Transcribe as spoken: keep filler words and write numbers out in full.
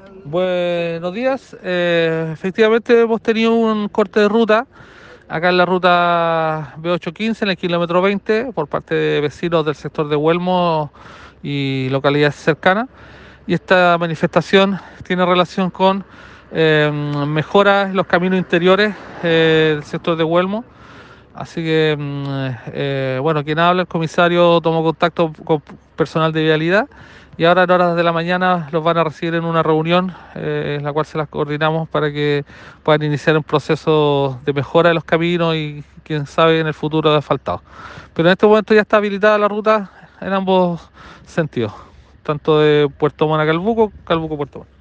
Buenos días. Eh, efectivamente hemos tenido un corte de ruta acá en la ruta B ochocientos quince, en el kilómetro veinte, por parte de vecinos del sector de Huelmo y localidades cercanas. Y esta manifestación tiene relación con eh, mejoras en los caminos interiores eh, del sector de Huelmo. Así que, mm, eh, bueno, quien habla, el comisario tomó contacto con personal de vialidad y ahora en horas de la mañana los van a recibir en una reunión, eh, en la cual se las coordinamos para que puedan iniciar un proceso de mejora de los caminos y, quién sabe, en el futuro de asfaltado. Pero en este momento ya está habilitada la ruta en ambos sentidos, tanto de Puerto Montt a Calbuco, Calbuco a Puerto Montt.